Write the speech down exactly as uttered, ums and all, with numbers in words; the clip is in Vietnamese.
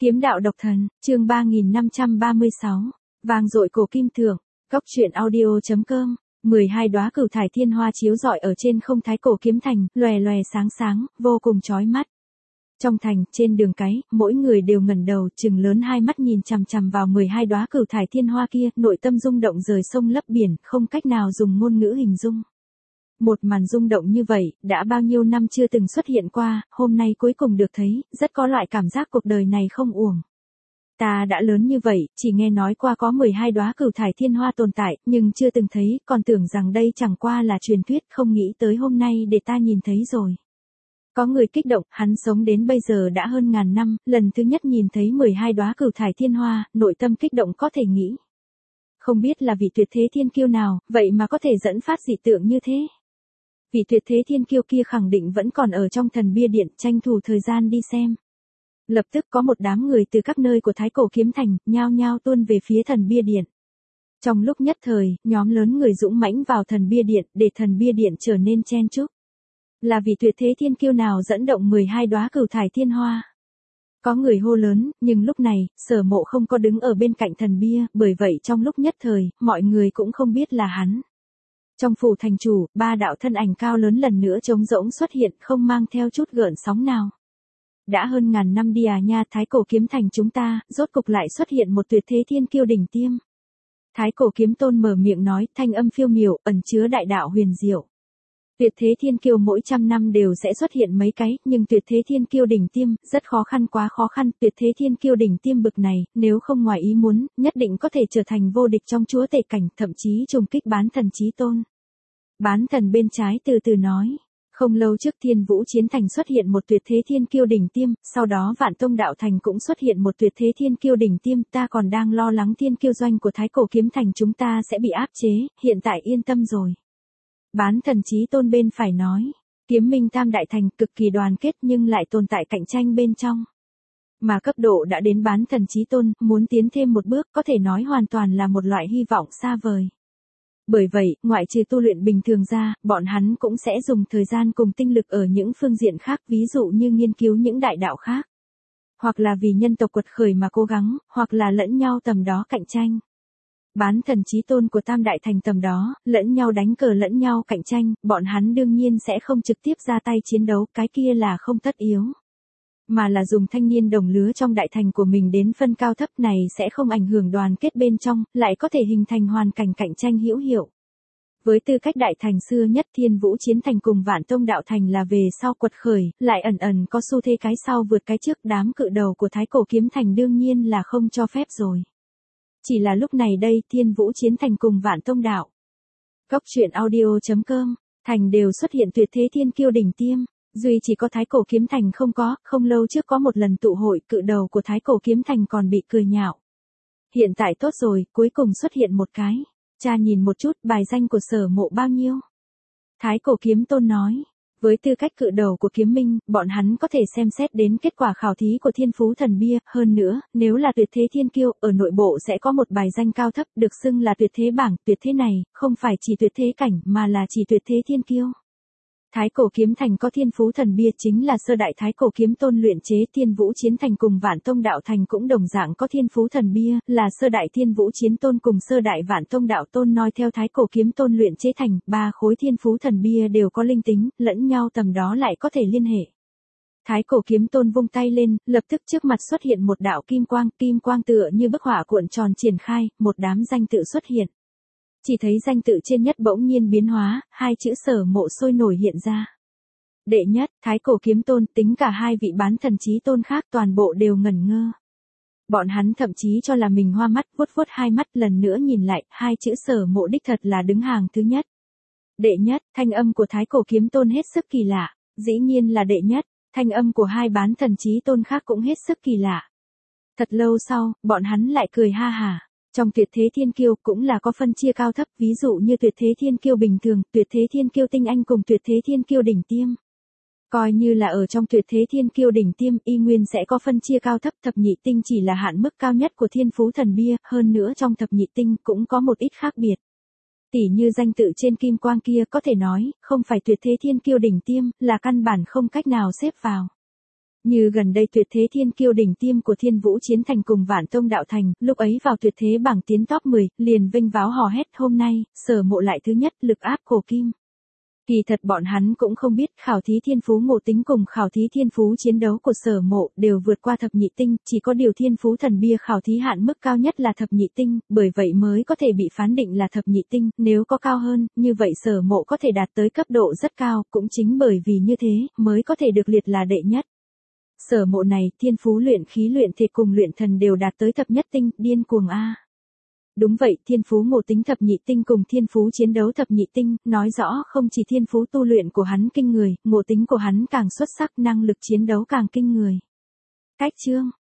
Kiếm đạo độc thần, chương ba nghìn năm trăm ba mươi sáu, vang dội cổ kim thượng, góc truyện audio.com, mười hai đóa cửu thải thiên hoa chiếu rọi ở trên không thái cổ kiếm thành, lòe lòe sáng sáng, vô cùng chói mắt. Trong thành, trên đường cái, mỗi người đều ngẩng đầu, trừng lớn hai mắt nhìn chằm chằm vào mười hai đóa cửu thải thiên hoa kia, nội tâm rung động rời sông lấp biển, không cách nào dùng ngôn ngữ hình dung. Một màn rung động như vậy, đã bao nhiêu năm chưa từng xuất hiện qua, hôm nay cuối cùng được thấy, rất có loại cảm giác cuộc đời này không uổng. Ta đã lớn như vậy, chỉ nghe nói qua có mười hai đóa cửu thải thiên hoa tồn tại, nhưng chưa từng thấy, còn tưởng rằng đây chẳng qua là truyền thuyết, không nghĩ tới hôm nay để ta nhìn thấy rồi. Có người kích động, hắn sống đến bây giờ đã hơn ngàn năm, lần thứ nhất nhìn thấy mười hai đóa cửu thải thiên hoa, nội tâm kích động có thể nghĩ. Không biết là vị tuyệt thế thiên kiêu nào, vậy mà có thể dẫn phát dị tượng như thế. Vị tuyệt thế thiên kiêu kia khẳng định vẫn còn ở trong thần bia điện, tranh thủ thời gian đi xem. Lập tức có một đám người từ các nơi của thái cổ kiếm thành, nhao nhao tuôn về phía thần bia điện. Trong lúc nhất thời, nhóm lớn người dũng mãnh vào thần bia điện, để thần bia điện trở nên chen chúc. Là vị tuyệt thế thiên kiêu nào dẫn động mười hai đóa cửu thải thiên hoa? Có người hô lớn, nhưng lúc này, Sở Mộ không có đứng ở bên cạnh thần bia, bởi vậy trong lúc nhất thời, mọi người cũng không biết là hắn. Trong phủ thành chủ, ba đạo thân ảnh cao lớn lần nữa trống rỗng xuất hiện, không mang theo chút gợn sóng nào. Đã hơn ngàn năm đi à nha, thái cổ kiếm thành chúng ta, rốt cục lại xuất hiện một tuyệt thế thiên kiêu đỉnh tiêm. Thái cổ kiếm tôn mở miệng nói, thanh âm phiêu miểu, ẩn chứa đại đạo huyền diệu. Tuyệt thế thiên kiêu mỗi trăm năm đều sẽ xuất hiện mấy cái, nhưng tuyệt thế thiên kiêu đỉnh tiêm, rất khó khăn quá khó khăn, tuyệt thế thiên kiêu đỉnh tiêm bực này, nếu không ngoài ý muốn, nhất định có thể trở thành vô địch trong chúa tể cảnh, thậm chí trùng kích bán thần chí tôn. Bán thần bên trái từ từ nói, không lâu trước Thiên Vũ Chiến Thành xuất hiện một tuyệt thế thiên kiêu đỉnh tiêm, sau đó Vạn Tông Đạo Thành cũng xuất hiện một tuyệt thế thiên kiêu đỉnh tiêm, ta còn đang lo lắng thiên kiêu doanh của thái cổ kiếm thành chúng ta sẽ bị áp chế, hiện tại yên tâm rồi. Bán thần chí tôn bên phải nói, Kiếm Minh Tam Đại Thành cực kỳ đoàn kết nhưng lại tồn tại cạnh tranh bên trong. Mà cấp độ đã đến bán thần chí tôn, muốn tiến thêm một bước có thể nói hoàn toàn là một loại hy vọng xa vời. Bởi vậy, ngoại trừ tu luyện bình thường ra, bọn hắn cũng sẽ dùng thời gian cùng tinh lực ở những phương diện khác, ví dụ như nghiên cứu những đại đạo khác. Hoặc là vì nhân tộc quật khởi mà cố gắng, hoặc là lẫn nhau tầm đó cạnh tranh. Bán thần chí tôn của Tam Đại Thành tầm đó, lẫn nhau đánh cờ lẫn nhau cạnh tranh, bọn hắn đương nhiên sẽ không trực tiếp ra tay chiến đấu, cái kia là không tất yếu. Mà là dùng thanh niên đồng lứa trong đại thành của mình đến phân cao thấp này sẽ không ảnh hưởng đoàn kết bên trong, lại có thể hình thành hoàn cảnh cạnh tranh hữu hiệu. Với tư cách đại thành xưa nhất Thiên Vũ Chiến Thành cùng Vạn Tông Đạo Thành là về sau quật khởi, lại ẩn ẩn có xu thế cái sau vượt cái trước, đám cự đầu của thái cổ kiếm thành đương nhiên là không cho phép rồi. Chỉ là lúc này đây Thiên Vũ Chiến Thành cùng Vạn Tông Đạo. Góc truyện audio.com, thành đều xuất hiện tuyệt thế thiên kiêu đỉnh tiêm. Duy chỉ có thái cổ kiếm thành không có, không lâu trước có một lần tụ hội cự đầu của thái cổ kiếm thành còn bị cười nhạo. Hiện tại tốt rồi, cuối cùng xuất hiện một cái. Cha nhìn một chút bài danh của Sở Mộ bao nhiêu. Thái cổ kiếm tôn nói, với tư cách cự đầu của kiếm minh, bọn hắn có thể xem xét đến kết quả khảo thí của thiên phú thần bia, hơn nữa, nếu là tuyệt thế thiên kiêu, ở nội bộ sẽ có một bài danh cao thấp, được xưng là tuyệt thế bảng, tuyệt thế này, không phải chỉ tuyệt thế cảnh, mà là chỉ tuyệt thế thiên kiêu. Thái cổ kiếm thành có thiên phú thần bia chính là sơ đại thái cổ kiếm tôn luyện chế, Thiên Vũ Chiến Thành cùng Vạn Tông Đạo Thành cũng đồng dạng có thiên phú thần bia, là sơ đại Thiên Vũ Chiến Tôn cùng sơ đại Vạn Tông Đạo Tôn noi theo thái cổ kiếm tôn luyện chế thành, ba khối thiên phú thần bia đều có linh tính, lẫn nhau tầm đó lại có thể liên hệ. Thái cổ kiếm tôn vung tay lên, lập tức trước mặt xuất hiện một đạo kim quang, kim quang tựa như bức hỏa cuộn tròn triển khai, một đám danh tự xuất hiện. Chỉ thấy danh tự trên nhất bỗng nhiên biến hóa, hai chữ Sở Mộ sôi nổi hiện ra. Đệ nhất, thái cổ kiếm tôn, tính cả hai vị bán thần chí tôn khác toàn bộ đều ngẩn ngơ. Bọn hắn thậm chí cho là mình hoa mắt, vuốt vuốt hai mắt, lần nữa nhìn lại, hai chữ Sở Mộ đích thật là đứng hàng thứ nhất. Đệ nhất, thanh âm của thái cổ kiếm tôn hết sức kỳ lạ, dĩ nhiên là đệ nhất, thanh âm của hai bán thần chí tôn khác cũng hết sức kỳ lạ. Thật lâu sau, bọn hắn lại cười ha hả. Trong tuyệt thế thiên kiêu cũng là có phân chia cao thấp, ví dụ như tuyệt thế thiên kiêu bình thường, tuyệt thế thiên kiêu tinh anh cùng tuyệt thế thiên kiêu đỉnh tiêm. Coi như là ở trong tuyệt thế thiên kiêu đỉnh tiêm, y nguyên sẽ có phân chia cao thấp, thập nhị tinh chỉ là hạn mức cao nhất của thiên phú thần bia, hơn nữa trong thập nhị tinh cũng có một ít khác biệt. Tỉ như danh tự trên kim quang kia có thể nói, không phải tuyệt thế thiên kiêu đỉnh tiêm, là căn bản không cách nào xếp vào. Như gần đây tuyệt thế thiên kiêu đỉnh tiêm của Thiên Vũ Chiến Thành cùng Vạn Tông Đạo Thành, lúc ấy vào tuyệt thế bảng tiến top mười, liền vinh váo hò hét hôm nay, Sở Mộ lại thứ nhất lực áp cổ kim. Kỳ thật bọn hắn cũng không biết khảo thí thiên phú ngộ tính cùng khảo thí thiên phú chiến đấu của Sở Mộ đều vượt qua thập nhị tinh, chỉ có điều thiên phú thần bia khảo thí hạn mức cao nhất là thập nhị tinh, bởi vậy mới có thể bị phán định là thập nhị tinh, nếu có cao hơn, như vậy Sở Mộ có thể đạt tới cấp độ rất cao, cũng chính bởi vì như thế, mới có thể được liệt là đệ nhất. Sở Mộ này, thiên phú luyện khí luyện thể cùng luyện thần đều đạt tới thập nhất tinh, điên cuồng a. Đúng vậy, thiên phú ngộ tính thập nhị tinh cùng thiên phú chiến đấu thập nhị tinh, nói rõ không chỉ thiên phú tu luyện của hắn kinh người, ngộ tính của hắn càng xuất sắc, năng lực chiến đấu càng kinh người. Cách chương